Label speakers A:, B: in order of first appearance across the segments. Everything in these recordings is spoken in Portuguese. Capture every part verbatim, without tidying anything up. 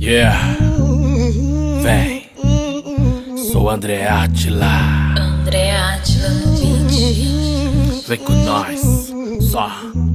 A: Yeah, vem, sou André Atila.
B: André Atila no beat.
A: Vem com nós, só.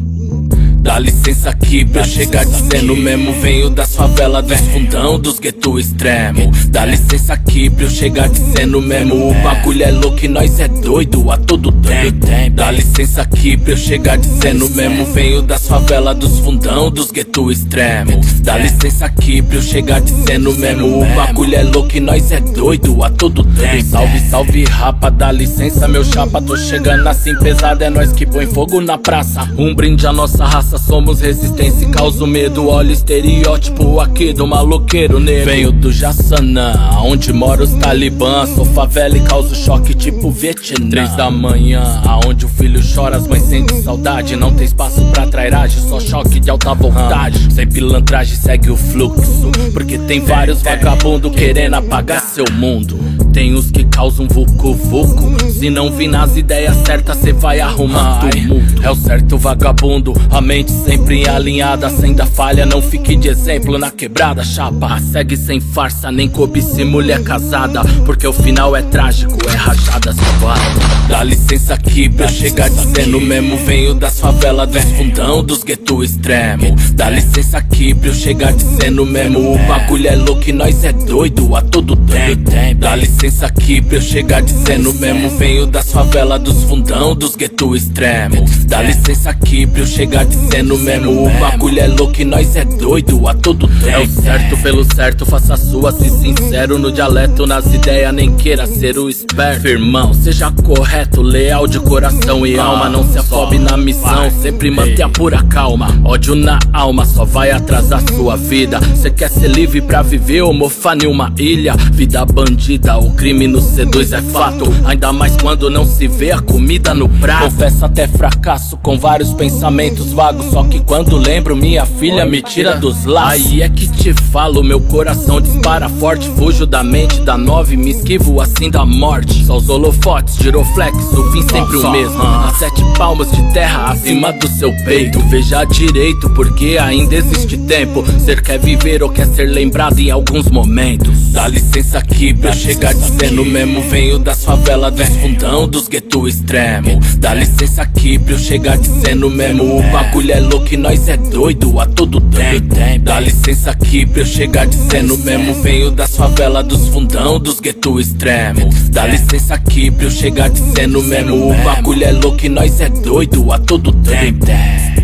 A: Dá licença aqui pra eu chegar dizendo mesmo. Venho das favelas, dos fundão, dos gueto extremo. Dá licença aqui pra eu chegar dizendo mesmo. O bagulho é louco e nós é doido a todo tempo. Dá licença aqui pra eu chegar dizendo mesmo. Venho das favelas, dos fundão, dos gueto extremo. Dá licença aqui pra eu chegar dizendo mesmo. O bagulho é louco e nós é doido a todo tempo. Salve, salve rapa, dá licença meu chapa. Tô chegando assim pesado, é nós que põe fogo na praça. Um brinde à nossa raça, somos resistência e causa medo. Olha o estereótipo aqui do maloqueiro negro. Venho do Jaçanã, onde mora os talibã. Sou favela e causo choque tipo Vietnã. Três da manhã, aonde o filho chora, as mães sentem saudade. Não tem espaço pra trairagem, só choque de alta vontade. Sem pilantragem segue o fluxo, porque tem vários vagabundos querendo apagar seu mundo. Tem os que causam vucu-vucu. Se não vir nas ideias certas, cê vai arrumar tumulto. É o certo vagabundo, a mente sempre alinhada. Sem dar falha, não fique de exemplo na quebrada, chapa. Segue sem farsa, nem cobice mulher casada, porque o final é trágico, é rajadas de bala. Dá licença aqui pra eu chegar dizendo mesmo. Venho das favelas, dos fundão, dos gueto extremo. Dá licença aqui pra eu chegar dizendo mesmo. O bagulho é louco e nós é doido a todo tempo. Dá licença aqui pra eu chegar dizendo mesmo. Venho das favelas, dos fundão, dos gueto extremo. Dá licença aqui pra eu chegar dizendo mesmo. O bagulho é louco e nós é doido a todo tempo. É o certo pelo certo, faça a sua, se sincero no dialeto, nas ideias, nem queira ser o esperto. Irmão, seja correto, leal de coração e alma. Não se afobe na missão, sempre mantenha a pura calma. Ódio na alma só vai atrasar sua vida. Cê quer ser livre pra viver ou mofar em uma ilha? Vida bandida, o crime no C dois é fato. Ainda mais quando não se vê a comida no prato. Confesso até fracasso com vários pensamentos vagos, só que quando lembro minha filha me tira dos laços. Aí é que te falo, meu coração dispara forte. Fujo da mente da nove, me esquivo assim da morte. Só os holofotes, giroflex, o fim sempre o mesmo. A sete palmos de terra acima do seu peito. Veja direito, porque ainda existe tempo. Cê quer viver ou quer ser lembrado em alguns momentos. Dá licença aqui pra eu chegar dizendo mesmo. Venho das favelas, dos fundão, dos gueto extremo. Dá licença aqui pra eu chegar dizendo mesmo. O bagulho é louco e nós é doido a todo tempo. Dá licença aqui pra eu chegar dizendo mesmo. Venho das favelas, dos fundão, dos gueto extremo. Dá licença aqui pra eu chegar dizendo mesmo. O bagulho é louco e nós é doido a todo tempo.